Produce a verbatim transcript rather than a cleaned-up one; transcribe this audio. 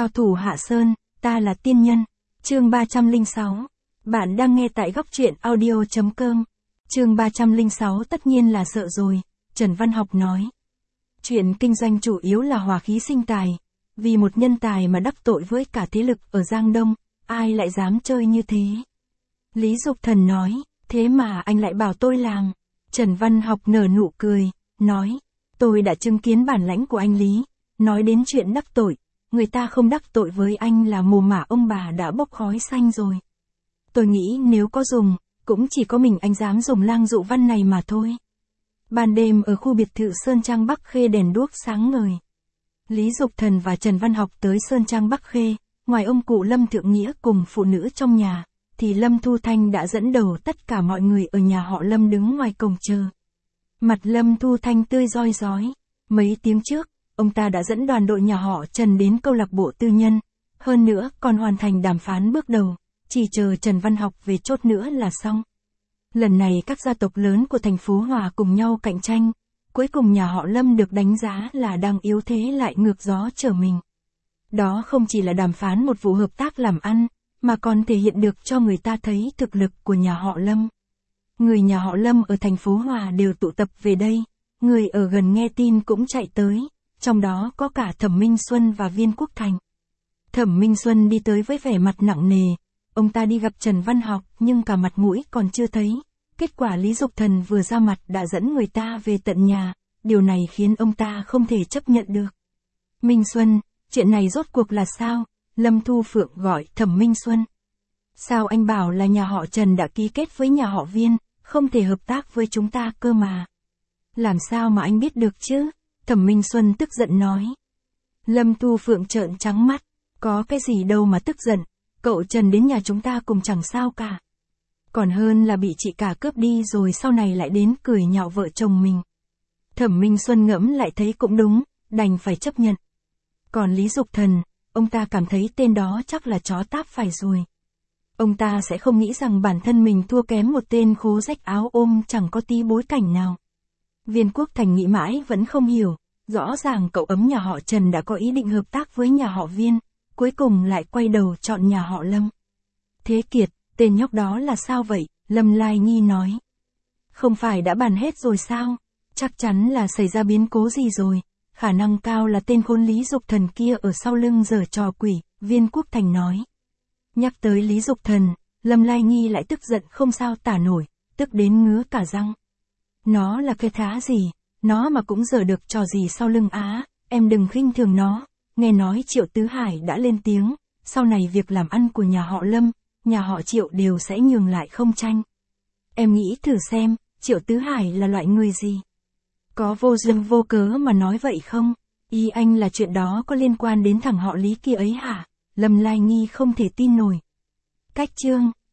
Cao thủ Hạ Sơn, ta là tiên nhân. Chương ba trăm lẻ sáu. Bạn đang nghe tại góc truyện audio chấm com. Chương ba trăm lẻ sáu tất nhiên là sợ rồi, Trần Văn Học nói. Chuyện kinh doanh chủ yếu là hòa khí sinh tài. Vì một nhân tài mà đắc tội với cả thế lực ở Giang Đông, ai lại dám chơi như thế? Lý Dục Thần nói, thế mà anh lại bảo tôi làm. Trần Văn Học nở nụ cười, nói, tôi đã chứng kiến bản lãnh của anh Lý. Nói đến chuyện đắc tội, người ta không đắc tội với anh là mồ mả ông bà đã bốc khói xanh rồi. Tôi nghĩ nếu có dùng, cũng chỉ có mình anh dám dùng lang dụ văn này mà thôi. Ban đêm ở khu biệt thự Sơn Trang Bắc Khê đèn đuốc sáng ngời. Lý Dục Thần và Trần Văn Học tới Sơn Trang Bắc Khê, ngoài ông cụ Lâm Thượng Nghĩa cùng phụ nữ trong nhà, thì Lâm Thu Thanh đã dẫn đầu tất cả mọi người ở nhà họ Lâm đứng ngoài cổng chờ. Mặt Lâm Thu Thanh tươi roi rói. Mấy tiếng trước, ông ta đã dẫn đoàn đội nhà họ Trần đến câu lạc bộ tư nhân, hơn nữa còn hoàn thành đàm phán bước đầu, chỉ chờ Trần Văn Học về chốt nữa là xong. Lần này các gia tộc lớn của thành phố Hòa cùng nhau cạnh tranh, cuối cùng nhà họ Lâm được đánh giá là đang yếu thế lại ngược gió trở mình. Đó không chỉ là đàm phán một vụ hợp tác làm ăn, mà còn thể hiện được cho người ta thấy thực lực của nhà họ Lâm. Người nhà họ Lâm ở thành phố Hòa đều tụ tập về đây, người ở gần nghe tin cũng chạy tới, trong đó có cả Thẩm Minh Xuân và Viên Quốc Thành. Thẩm Minh Xuân đi tới với vẻ mặt nặng nề, ông ta đi gặp Trần Văn Học nhưng cả mặt mũi còn chưa thấy, kết quả Lý Dục Thần vừa ra mặt đã dẫn người ta về tận nhà, điều này khiến ông ta không thể chấp nhận được. Minh Xuân, chuyện này rốt cuộc là sao? Lâm Thu Phượng gọi Thẩm Minh Xuân. Sao anh bảo là nhà họ Trần đã ký kết với nhà họ Viên, không thể hợp tác với chúng ta cơ mà. Làm sao mà anh biết được chứ? Thẩm Minh Xuân tức giận nói. Lâm Thu Phượng trợn trắng mắt, có cái gì đâu mà tức giận, cậu Trần đến nhà chúng ta cùng chẳng sao cả. Còn hơn là bị chị cả cướp đi rồi sau này lại đến cười nhạo vợ chồng mình. Thẩm Minh Xuân ngẫm lại thấy cũng đúng, đành phải chấp nhận. Còn Lý Dục Thần, ông ta cảm thấy tên đó chắc là chó táp phải rồi. Ông ta sẽ không nghĩ rằng bản thân mình thua kém một tên khố rách áo ôm chẳng có tí bối cảnh nào. Viên Quốc Thành nghĩ mãi vẫn không hiểu, rõ ràng cậu ấm nhà họ Trần đã có ý định hợp tác với nhà họ Viên, cuối cùng lại quay đầu chọn nhà họ Lâm. Thế Kiệt, tên nhóc đó là sao vậy? Lâm Lai Nghi nói. Không phải đã bàn hết rồi sao? Chắc chắn là xảy ra biến cố gì rồi, khả năng cao là tên khốn Lý Dục Thần kia ở sau lưng giở trò quỷ, Viên Quốc Thành nói. Nhắc tới Lý Dục Thần, Lâm Lai Nghi lại tức giận không sao tả nổi, tức đến ngứa cả răng. Nó là cái thá gì, nó mà cũng giở được trò gì sau lưng á, em đừng khinh thường nó. Nghe nói Triệu Tứ Hải đã lên tiếng, sau này việc làm ăn của nhà họ Lâm, nhà họ Triệu đều sẽ nhường lại không tranh. Em nghĩ thử xem, Triệu Tứ Hải là loại người gì? Có vô duyên vô cớ mà nói vậy không? Ý anh là chuyện đó có liên quan đến thằng họ Lý kia ấy hả? Lâm Lai Nghi không thể tin nổi. Cách chương